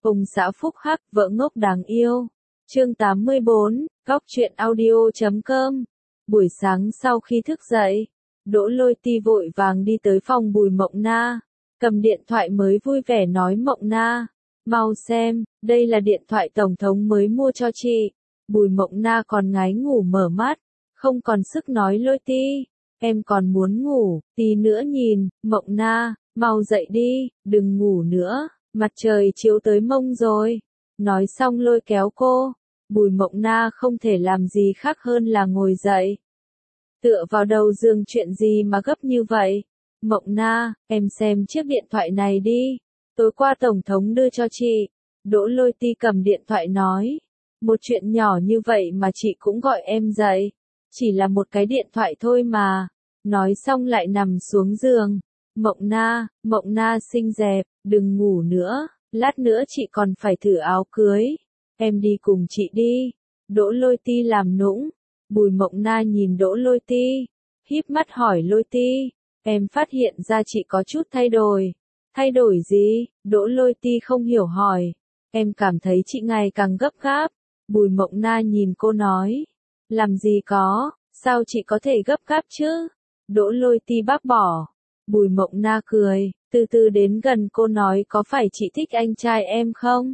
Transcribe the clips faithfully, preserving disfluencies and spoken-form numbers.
Ông xã phúc hắc, vợ ngốc đáng yêu. Chương tám mươi bốn, Góc truyện audio chấm com. Buổi sáng sau khi thức dậy, Đỗ Lôi Ti vội vàng đi tới phòng Bùi Mộng Na, cầm điện thoại mới vui vẻ nói Mộng Na, mau xem, đây là điện thoại Tổng thống mới mua cho chị. Bùi Mộng Na còn ngái ngủ mở mắt, không còn sức nói Lôi Ti, em còn muốn ngủ, tí nữa nhìn, Mộng Na, mau dậy đi, đừng ngủ nữa, mặt trời chiếu tới mông rồi. Nói xong lôi kéo cô, Bùi Mộng Na không thể làm gì khác hơn là ngồi dậy. Tựa vào đầu giường, chuyện gì mà gấp như vậy? Mộng Na, em xem chiếc điện thoại này đi, tối qua Tổng thống đưa cho chị. Đỗ Lôi Ti cầm điện thoại nói, một chuyện nhỏ như vậy mà chị cũng gọi em dậy, chỉ là một cái điện thoại thôi mà. Nói xong lại nằm xuống giường. Mộng Na, Mộng Na xinh đẹp, đừng ngủ nữa, lát nữa chị còn phải thử áo cưới, em đi cùng chị đi. Đỗ Lôi Ti làm nũng. Bùi Mộng Na nhìn Đỗ Lôi Ti, híp mắt hỏi Lôi Ti, em phát hiện ra chị có chút thay đổi. Thay đổi gì? Đỗ Lôi Ti không hiểu hỏi. Em cảm thấy chị ngày càng gấp gáp. Bùi Mộng Na nhìn cô nói, làm gì có, sao chị có thể gấp gáp chứ? Đỗ Lôi Ti bác bỏ. Bùi Mộng Na cười, từ từ đến gần cô nói, có phải chị thích anh trai em không?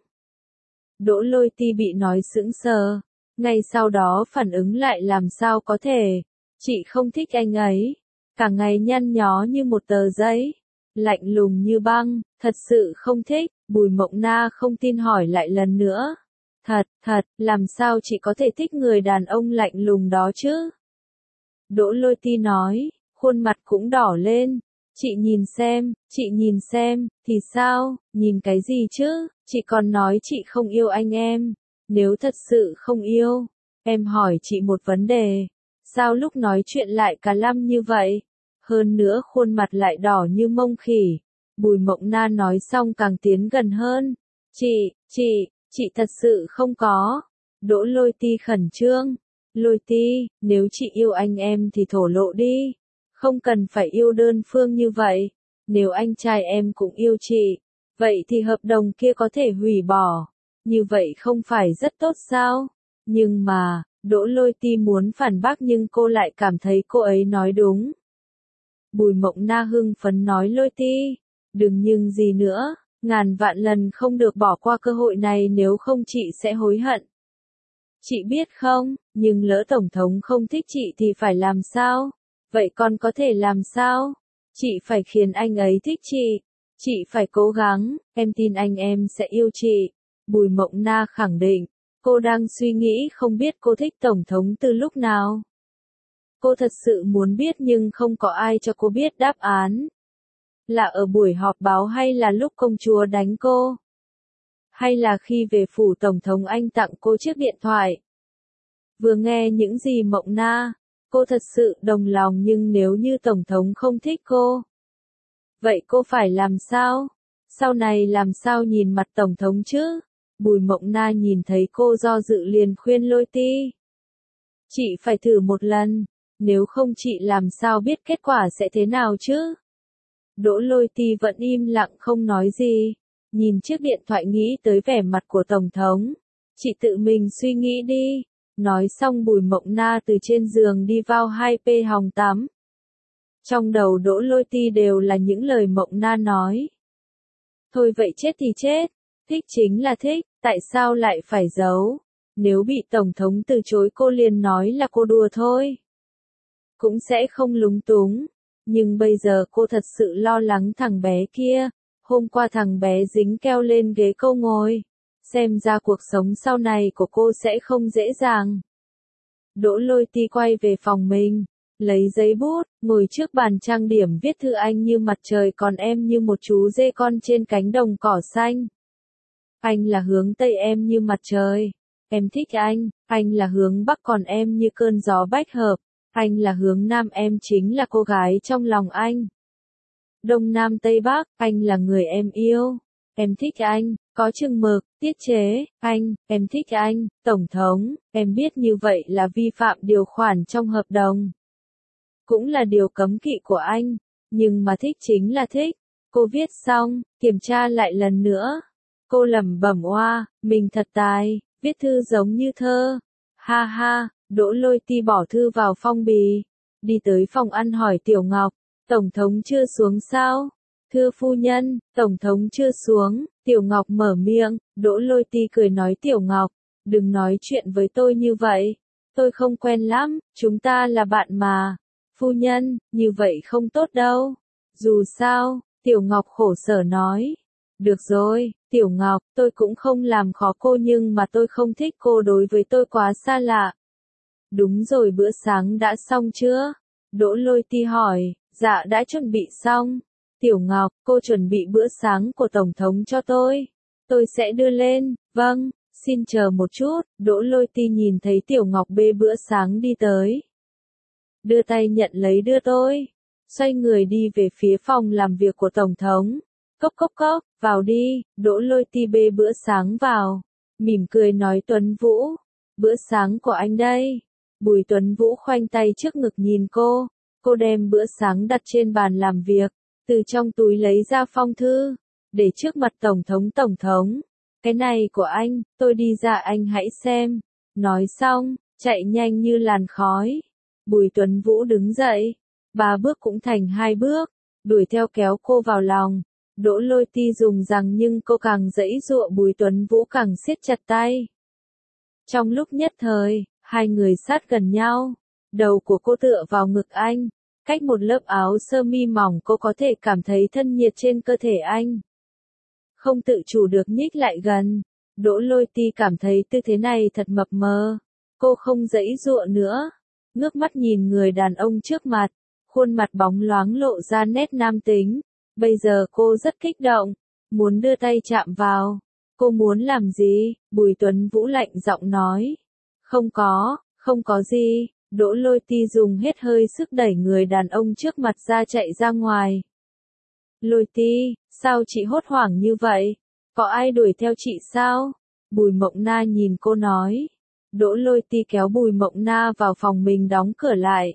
Đỗ Lôi Ti bị nói sững sờ, ngay sau đó phản ứng lại, làm sao có thể, chị không thích anh ấy, cả ngày nhăn nhó như một tờ giấy, lạnh lùng như băng, thật sự không thích. Bùi Mộng Na không tin hỏi lại lần nữa, thật, thật, làm sao chị có thể thích người đàn ông lạnh lùng đó chứ? Đỗ Lôi Ti nói, khuôn mặt cũng đỏ lên. Chị nhìn xem, chị nhìn xem, thì sao, nhìn cái gì chứ, chị còn nói chị không yêu anh em. Nếu thật sự không yêu, em hỏi chị một vấn đề, sao lúc nói chuyện lại cà lăm như vậy? Hơn nữa khuôn mặt lại đỏ như mông khỉ. Bùi Mộng Na nói xong càng tiến gần hơn. Chị, chị, chị thật sự không có. Đỗ Lôi Ti khẩn trương. Lôi Ti, nếu chị yêu anh em thì thổ lộ đi. Không cần phải yêu đơn phương như vậy. Nếu anh trai em cũng yêu chị, vậy thì hợp đồng kia có thể hủy bỏ. Như vậy không phải rất tốt sao? Nhưng mà, Đỗ Lôi Ti muốn phản bác nhưng cô lại cảm thấy cô ấy nói đúng. Bùi Mộng Na hưng phấn nói Lôi Ti, đừng nhưng gì nữa, ngàn vạn lần không được bỏ qua cơ hội này, nếu không chị sẽ hối hận. Chị biết không, nhưng lỡ Tổng thống không thích chị thì phải làm sao? Vậy con có thể làm sao? Chị phải khiến anh ấy thích chị. Chị phải cố gắng, em tin anh em sẽ yêu chị. Bùi Mộng Na khẳng định, cô đang suy nghĩ không biết cô thích Tổng thống từ lúc nào. Cô thật sự muốn biết nhưng không có ai cho cô biết đáp án. Là ở buổi họp báo hay là lúc công chúa đánh cô? Hay là khi về phủ Tổng thống anh tặng cô chiếc điện thoại? Vừa nghe những gì Mộng Na, cô thật sự đồng lòng, nhưng nếu như Tổng thống không thích cô, vậy cô phải làm sao? Sau này làm sao nhìn mặt Tổng thống chứ? Bùi Mộng Na nhìn thấy cô do dự liền khuyên Lôi Ti. Chị phải thử một lần, nếu không chị làm sao biết kết quả sẽ thế nào chứ? Đỗ Lôi Ti vẫn im lặng không nói gì, nhìn chiếc điện thoại nghĩ tới vẻ mặt của Tổng thống. Chị tự mình suy nghĩ đi. Nói xong Bùi Mộng Na từ trên giường đi vào hai p hòng tắm. Trong đầu Đỗ Lôi Ti đều là những lời Mộng Na nói. Thôi vậy chết thì chết, thích chính là thích, tại sao lại phải giấu? Nếu bị Tổng thống từ chối cô liền nói là cô đùa thôi, cũng sẽ không lúng túng. Nhưng bây giờ cô thật sự lo lắng thằng bé kia. Hôm qua thằng bé dính keo lên ghế câu ngồi. Xem ra cuộc sống sau này của cô sẽ không dễ dàng. Đỗ Lôi Ti quay về phòng mình, lấy giấy bút, ngồi trước bàn trang điểm viết thư. Anh như mặt trời còn em như một chú dê con trên cánh đồng cỏ xanh. Anh là hướng Tây, em như mặt trời. Em thích anh. Anh là hướng Bắc còn em như cơn gió bách hợp. Anh là hướng Nam, em chính là cô gái trong lòng anh. Đông Nam Tây Bắc, anh là người em yêu. Em thích anh, có chừng mực, tiết chế, anh, em thích anh, Tổng thống, em biết như vậy là vi phạm điều khoản trong hợp đồng. Cũng là điều cấm kỵ của anh, nhưng mà thích chính là thích. Cô viết xong, kiểm tra lại lần nữa. Cô lẩm bẩm oa, mình thật tài, viết thư giống như thơ. Ha ha, Đỗ Lôi Ti bỏ thư vào phong bì, đi tới phòng ăn hỏi Tiểu Ngọc, Tổng thống chưa xuống sao? Thưa phu nhân, Tổng thống chưa xuống, Tiểu Ngọc mở miệng, Đỗ Lôi Ti cười nói Tiểu Ngọc, đừng nói chuyện với tôi như vậy, tôi không quen lắm, chúng ta là bạn mà. Phu nhân, như vậy không tốt đâu. Dù sao, Tiểu Ngọc khổ sở nói. Được rồi, Tiểu Ngọc, tôi cũng không làm khó cô nhưng mà tôi không thích cô đối với tôi quá xa lạ. Đúng rồi, bữa sáng đã xong chưa? Đỗ Lôi Ti hỏi, dạ đã chuẩn bị xong. Tiểu Ngọc, cô chuẩn bị bữa sáng của Tổng thống cho tôi. Tôi sẽ đưa lên, vâng, xin chờ một chút. Đỗ Lôi Ti nhìn thấy Tiểu Ngọc bê bữa sáng đi tới. Đưa tay nhận lấy đưa tôi. Xoay người đi về phía phòng làm việc của Tổng thống. Cốc cốc cốc, vào đi. Đỗ Lôi Ti bê bữa sáng vào. Mỉm cười nói Tuấn Vũ. Bữa sáng của anh đây. Bùi Tuấn Vũ khoanh tay trước ngực nhìn cô. Cô đem bữa sáng đặt trên bàn làm việc. Từ trong túi lấy ra phong thư. Để trước mặt Tổng thống Tổng thống. Cái này của anh, tôi đi ra anh hãy xem. Nói xong, chạy nhanh như làn khói. Bùi Tuấn Vũ đứng dậy. Ba bước cũng thành hai bước. Đuổi theo kéo cô vào lòng. Đỗ Lôi Ti dùng rằng nhưng cô càng giãy giụa Bùi Tuấn Vũ càng siết chặt tay. Trong lúc nhất thời, hai người sát gần nhau. Đầu của cô tựa vào ngực anh. Cách một lớp áo sơ mi mỏng cô có thể cảm thấy thân nhiệt trên cơ thể anh. Không tự chủ được nhích lại gần. Đỗ Lôi Ti cảm thấy tư thế này thật mập mờ. Cô không giãy giụa nữa. Ngước mắt nhìn người đàn ông trước mặt. Khuôn mặt bóng loáng lộ ra nét nam tính. Bây giờ cô rất kích động. Muốn đưa tay chạm vào. Cô muốn làm gì? Bùi Tuấn Vũ lạnh giọng nói. Không có, không có gì. Đỗ Lôi Ti dùng hết hơi sức đẩy người đàn ông trước mặt ra chạy ra ngoài. Lôi Ti, sao chị hốt hoảng như vậy? Có ai đuổi theo chị sao? Bùi Mộng Na nhìn cô nói. Đỗ Lôi Ti kéo Bùi Mộng Na vào phòng mình đóng cửa lại.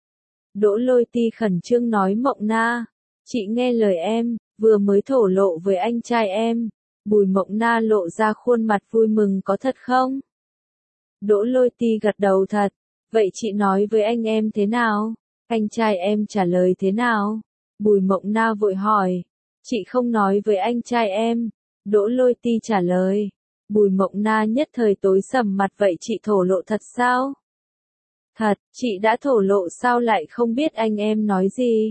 Đỗ Lôi Ti khẩn trương nói Mộng Na, chị nghe lời em, vừa mới thổ lộ với anh trai em. Bùi Mộng Na lộ ra khuôn mặt vui mừng có thật không? Đỗ Lôi Ti gật đầu thật. Vậy chị nói với anh em thế nào? Anh trai em trả lời thế nào? Bùi Mộng Na vội hỏi. Chị không nói với anh trai em. Đỗ Lôi Ti trả lời. Bùi Mộng Na nhất thời tối sầm mặt vậy chị thổ lộ thật sao? Thật, chị đã thổ lộ sao lại không biết anh em nói gì?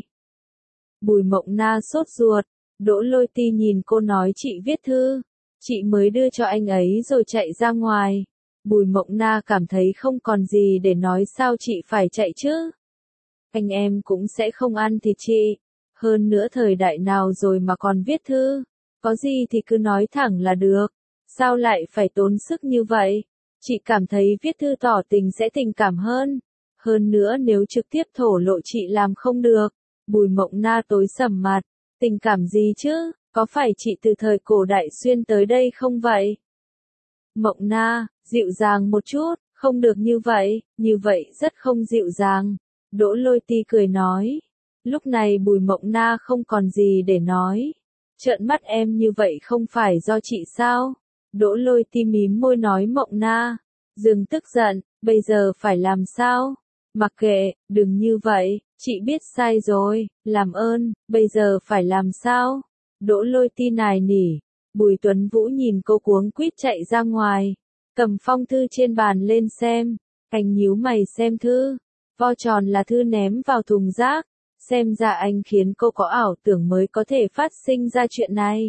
Bùi Mộng Na sốt ruột. Đỗ Lôi Ti nhìn cô nói chị viết thư. Chị mới đưa cho anh ấy rồi chạy ra ngoài. Bùi Mộng Na cảm thấy không còn gì để nói sao chị phải chạy chứ. Anh em cũng sẽ không ăn thịt chị. Hơn nữa thời đại nào rồi mà còn viết thư. Có gì thì cứ nói thẳng là được. Sao lại phải tốn sức như vậy? Chị cảm thấy viết thư tỏ tình sẽ tình cảm hơn. Hơn nữa nếu trực tiếp thổ lộ chị làm không được. Bùi Mộng Na tối sầm mặt. Tình cảm gì chứ? Có phải chị từ thời cổ đại xuyên tới đây không vậy? Mộng Na, dịu dàng một chút, không được như vậy, như vậy rất không dịu dàng. Đỗ Lôi Ti cười nói. Lúc này Bùi Mộng Na không còn gì để nói. Trợn mắt em như vậy không phải do chị sao? Đỗ Lôi Ti mím môi nói Mộng Na. Dừng tức giận, bây giờ phải làm sao? Mặc kệ, đừng như vậy, chị biết sai rồi, làm ơn, bây giờ phải làm sao? Đỗ Lôi Ti nài nỉ. Bùi Tuấn Vũ nhìn cô cuống quýt chạy ra ngoài. Cầm phong thư trên bàn lên xem. Anh nhíu mày xem thư. Vo tròn là thư ném vào thùng rác. Xem ra anh khiến cô có ảo tưởng mới có thể phát sinh ra chuyện này.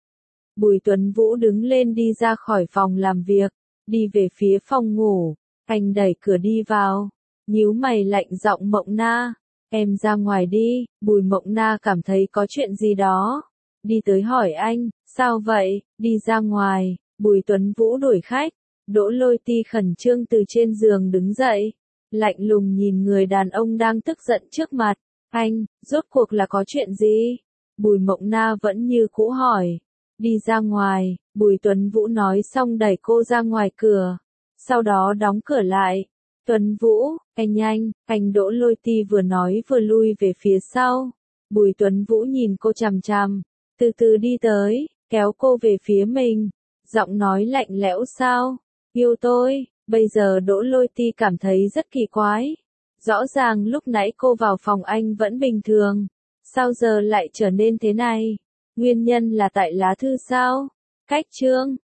Bùi Tuấn Vũ đứng lên đi ra khỏi phòng làm việc. Đi về phía phòng ngủ. Anh đẩy cửa đi vào. Nhíu mày lạnh giọng Mộng Na. Em ra ngoài đi. Bùi Mộng Na cảm thấy có chuyện gì đó. Đi tới hỏi anh, sao vậy? Đi ra ngoài. Bùi Tuấn Vũ đuổi khách. Đỗ Lôi Ti khẩn trương từ trên giường đứng dậy. Lạnh lùng nhìn người đàn ông đang tức giận trước mặt. Anh, rốt cuộc là có chuyện gì? Bùi Mộng Na vẫn như cũ hỏi. Đi ra ngoài. Bùi Tuấn Vũ nói xong đẩy cô ra ngoài cửa. Sau đó đóng cửa lại. Tuấn Vũ, anh nhanh, anh Đỗ Lôi Ti vừa nói vừa lui về phía sau. Bùi Tuấn Vũ nhìn cô chằm chằm. Từ từ đi tới. kéo cô về phía mình, giọng nói lạnh lẽo sao, yêu tôi, bây giờ Đỗ Lôi Ti cảm thấy rất kỳ quái. Rõ ràng lúc nãy cô vào phòng anh vẫn bình thường, sao giờ lại trở nên thế này? Nguyên nhân là tại lá thư sao? Cách chương